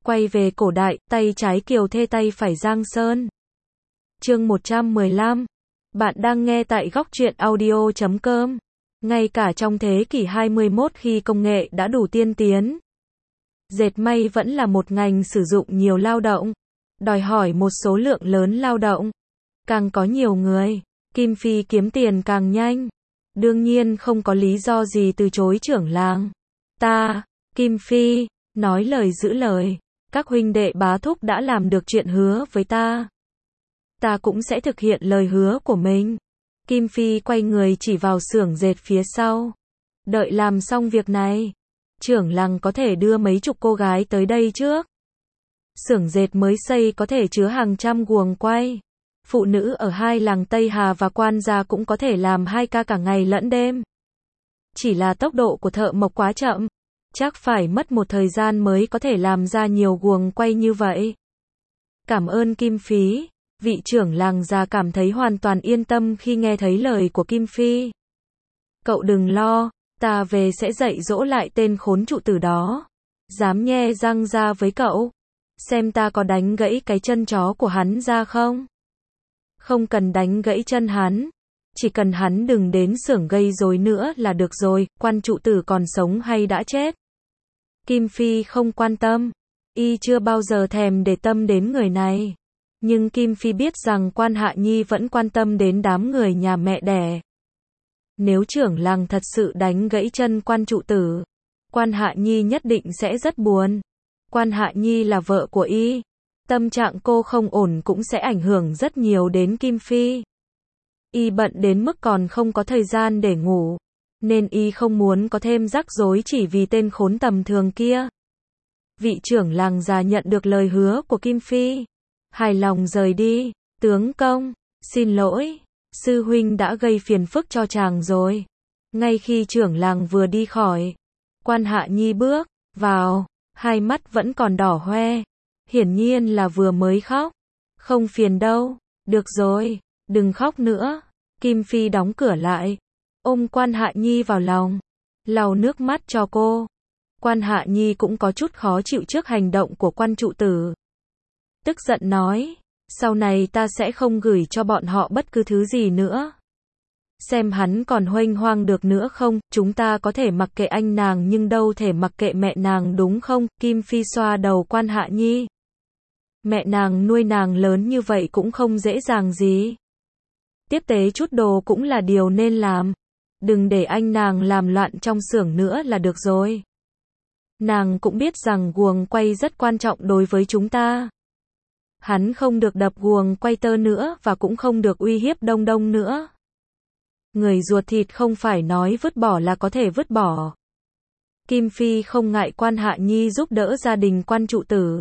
Quay về cổ đại, tay trái Kiều Thê tay phải Giang Sơn. Chương 115. Bạn đang nghe tại góc truyện audio.com. Ngay cả trong thế kỷ 21 khi công nghệ đã đủ tiên tiến, dệt may vẫn là một ngành sử dụng nhiều lao động, đòi hỏi một số lượng lớn lao động. Càng có nhiều người, Kim Phi kiếm tiền càng nhanh. Đương nhiên không có lý do gì từ chối trưởng làng. Ta, Kim Phi, nói lời giữ lời. Các huynh đệ bá thúc đã làm được chuyện hứa với ta. Ta cũng sẽ thực hiện lời hứa của mình. Kim Phi quay người chỉ vào xưởng dệt phía sau. Đợi làm xong việc này, trưởng làng có thể đưa mấy chục cô gái tới đây trước. Xưởng dệt mới xây có thể chứa hàng trăm guồng quay. Phụ nữ ở hai làng Tây Hà và Quan Gia cũng có thể làm 2 ca cả ngày lẫn đêm. Chỉ là tốc độ của thợ mộc quá chậm. Chắc phải mất một thời gian mới có thể làm ra nhiều guồng quay như vậy. Cảm ơn Kim Phi. Vị trưởng làng già cảm thấy hoàn toàn yên tâm khi nghe thấy lời của Kim Phi. Cậu đừng lo, ta về sẽ dạy dỗ lại tên khốn trụ tử đó. Dám nhe răng ra với cậu. Xem ta có đánh gãy cái chân chó của hắn ra không? Không cần đánh gãy chân hắn. Chỉ cần hắn đừng đến xưởng gây rối nữa là được rồi, quan trụ tử còn sống hay đã chết. Kim Phi không quan tâm. Y chưa bao giờ thèm để tâm đến người này. Nhưng Kim Phi biết rằng quan Hạ Nhi vẫn quan tâm đến đám người nhà mẹ đẻ. Nếu trưởng làng thật sự đánh gãy chân quan trụ tử, quan Hạ Nhi nhất định sẽ rất buồn. Quan Hạ Nhi là vợ của Y. Tâm trạng cô không ổn cũng sẽ ảnh hưởng rất nhiều đến Kim Phi. Y bận đến mức còn không có thời gian để ngủ. Nên Y không muốn có thêm rắc rối chỉ vì tên khốn tầm thường kia. Vị trưởng làng già nhận được lời hứa của Kim Phi. Hài lòng rời đi. Tướng công, xin lỗi. Sư huynh đã gây phiền phức cho chàng rồi. Ngay khi trưởng làng vừa đi khỏi, quan Hạ Nhi bước vào. Hai mắt vẫn còn đỏ hoe. Hiển nhiên là vừa mới khóc. Không phiền đâu. Được rồi, đừng khóc nữa. Kim Phi đóng cửa lại. Ôm quan Hạ Nhi vào lòng. Lau nước mắt cho cô. Quan Hạ Nhi cũng có chút khó chịu trước hành động của quan trụ tử. Tức giận nói. Sau này ta sẽ không gửi cho bọn họ bất cứ thứ gì nữa. Xem hắn còn huênh hoang được nữa không. Chúng ta có thể mặc kệ anh nàng nhưng đâu thể mặc kệ mẹ nàng đúng không? Kim Phi xoa đầu quan Hạ Nhi. Mẹ nàng nuôi nàng lớn như vậy cũng không dễ dàng gì. Tiếp tế chút đồ cũng là điều nên làm. Đừng để anh nàng làm loạn trong xưởng nữa là được rồi. Nàng cũng biết rằng guồng quay rất quan trọng đối với chúng ta. Hắn không được đập guồng quay tơ nữa và cũng không được uy hiếp Đông Đông nữa. Người ruột thịt không phải nói vứt bỏ là có thể vứt bỏ. Kim Phi không ngại quan Hạ Nhi giúp đỡ gia đình quan trụ tử.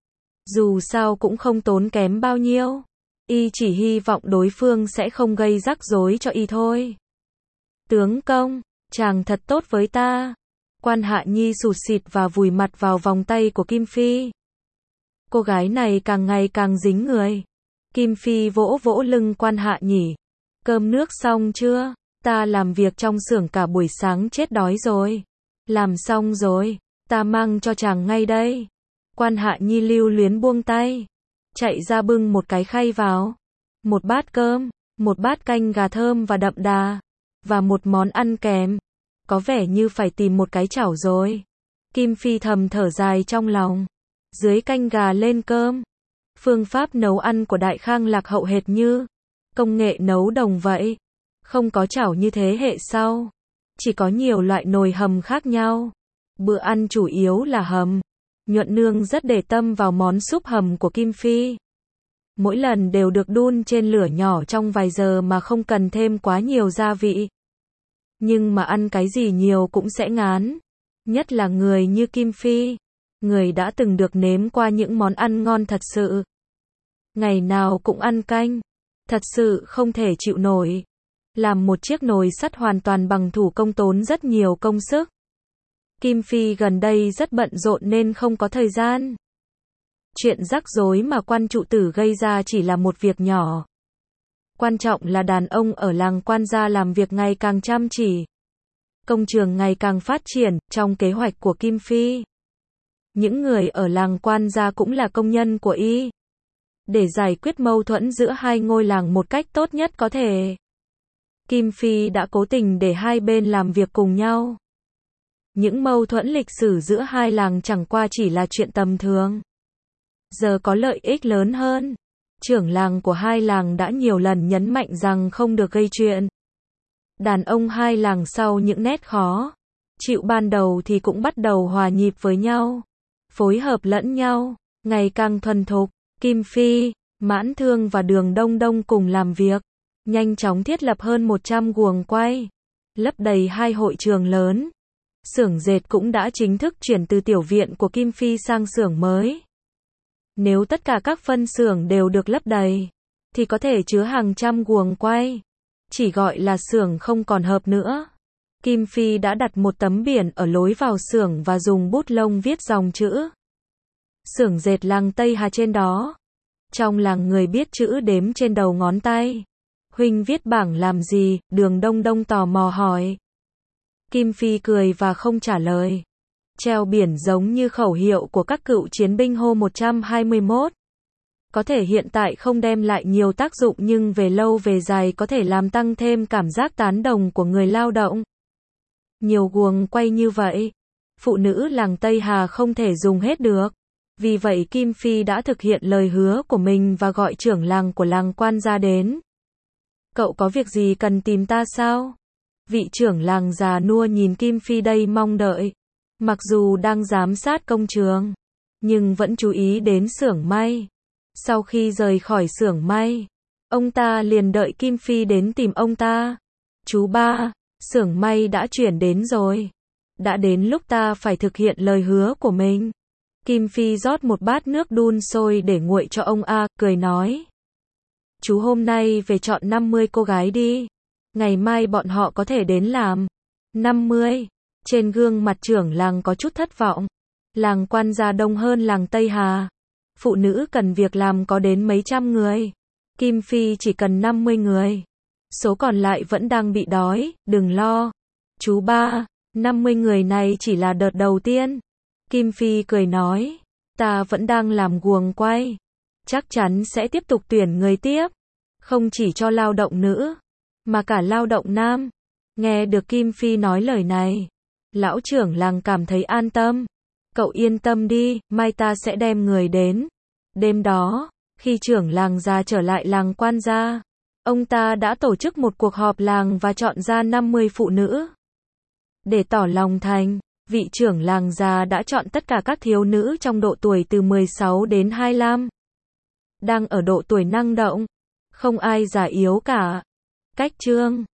Dù sao cũng không tốn kém bao nhiêu. Y chỉ hy vọng đối phương sẽ không gây rắc rối cho Y thôi. Tướng công, chàng thật tốt với ta. Quan Hạ Nhi sụt sịt và vùi mặt vào vòng tay của Kim Phi. Cô gái này càng ngày càng dính người. Kim Phi vỗ vỗ lưng quan Hạ Nhi. Cơm nước xong chưa? Ta làm việc trong xưởng cả buổi sáng chết đói rồi. Làm xong rồi, ta mang cho chàng ngay đây. Quan Hạ Nhi lưu luyến buông tay. Chạy ra bưng một cái khay vào. Một bát cơm, một bát canh gà thơm và đậm đà. Và một món ăn kèm. Có vẻ như phải tìm một cái chảo rồi. Kim Phi thầm thở dài trong lòng. Dưới canh gà lên cơm. Phương pháp nấu ăn của Đại Khang lạc hậu hệt như công nghệ nấu đồng vậy. Không có chảo như thế hệ sau. Chỉ có nhiều loại nồi hầm khác nhau. Bữa ăn chủ yếu là hầm. Nhuận nương rất để tâm vào món súp hầm của Kim Phi. Mỗi lần đều được đun trên lửa nhỏ trong vài giờ mà không cần thêm quá nhiều gia vị. Nhưng mà ăn cái gì nhiều cũng sẽ ngán. Nhất là người như Kim Phi. Người đã từng được nếm qua những món ăn ngon thật sự. Ngày nào cũng ăn canh. Thật sự không thể chịu nổi. Làm một chiếc nồi sắt hoàn toàn bằng thủ công tốn rất nhiều công sức. Kim Phi gần đây rất bận rộn nên không có thời gian. Chuyện rắc rối mà quan trụ tử gây ra chỉ là một việc nhỏ. Quan trọng là đàn ông ở làng Quan Gia làm việc ngày càng chăm chỉ. Công trường ngày càng phát triển, trong kế hoạch của Kim Phi. Những người ở làng Quan Gia cũng là công nhân của y. Để giải quyết mâu thuẫn giữa hai ngôi làng một cách tốt nhất có thể, Kim Phi đã cố tình để hai bên làm việc cùng nhau. Những mâu thuẫn lịch sử giữa hai làng chẳng qua chỉ là chuyện tầm thường. Giờ có lợi ích lớn hơn. Trưởng làng của hai làng đã nhiều lần nhấn mạnh rằng không được gây chuyện. Đàn ông hai làng sau những nét khó chịu ban đầu thì cũng bắt đầu hòa nhịp với nhau, phối hợp lẫn nhau, ngày càng thuần thục. Kim Phi, Mãn Thương và Đường Đông Đông cùng làm việc, nhanh chóng thiết lập hơn 100 guồng quay, lấp đầy hai hội trường lớn. Xưởng dệt cũng đã chính thức chuyển từ tiểu viện của Kim Phi sang xưởng mới. Nếu tất cả các phân xưởng đều được lấp đầy, thì có thể chứa hàng trăm guồng quay. Chỉ gọi là xưởng không còn hợp nữa. Kim Phi đã đặt một tấm biển ở lối vào xưởng và dùng bút lông viết dòng chữ xưởng dệt làng Tây Hà trên đó. Trong làng người biết chữ đếm trên đầu ngón tay. Huynh viết bảng làm gì? Đường Đông Đông tò mò hỏi. Kim Phi cười và không trả lời. Treo biển giống như khẩu hiệu của các cựu chiến binh Hồ 121. Có thể hiện tại không đem lại nhiều tác dụng nhưng về lâu về dài có thể làm tăng thêm cảm giác tán đồng của người lao động. Nhiều guồng quay như vậy, phụ nữ làng Tây Hà không thể dùng hết được. Vì vậy Kim Phi đã thực hiện lời hứa của mình và gọi trưởng làng của làng Quan Gia đến. Cậu có việc gì cần tìm ta sao? Vị trưởng làng già nua nhìn Kim Phi đầy mong đợi. Mặc dù đang giám sát công trường, nhưng vẫn chú ý đến xưởng may. Sau khi rời khỏi xưởng may, ông ta liền đợi Kim Phi đến tìm ông ta. Chú ba, xưởng may đã chuyển đến rồi. Đã đến lúc ta phải thực hiện lời hứa của mình. Kim Phi rót một bát nước đun sôi để nguội cho ông A, cười nói. Chú hôm nay về chọn 50 cô gái đi. Ngày mai bọn họ có thể đến làm. 50. Trên gương mặt trưởng làng có chút thất vọng. Làng Quan Gia đông hơn làng Tây Hà. Phụ nữ cần việc làm có đến mấy trăm người. Kim Phi chỉ cần 50 người. Số còn lại vẫn đang bị đói, đừng lo. Chú ba, 50 người này chỉ là đợt đầu tiên. Kim Phi cười nói, ta vẫn đang làm guồng quay. Chắc chắn sẽ tiếp tục tuyển người tiếp. Không chỉ cho lao động nữ, mà cả lao động nam. Nghe được Kim Phi nói lời này, lão trưởng làng cảm thấy an tâm. Cậu yên tâm đi, mai ta sẽ đem người đến. Đêm đó, khi trưởng làng già trở lại làng Quan Gia, ông ta đã tổ chức một cuộc họp làng và chọn ra 50 phụ nữ. Để tỏ lòng thành, vị trưởng làng già đã chọn tất cả các thiếu nữ trong độ tuổi từ 16 đến 25. Đang ở độ tuổi năng động. Không ai già yếu cả. Cách chương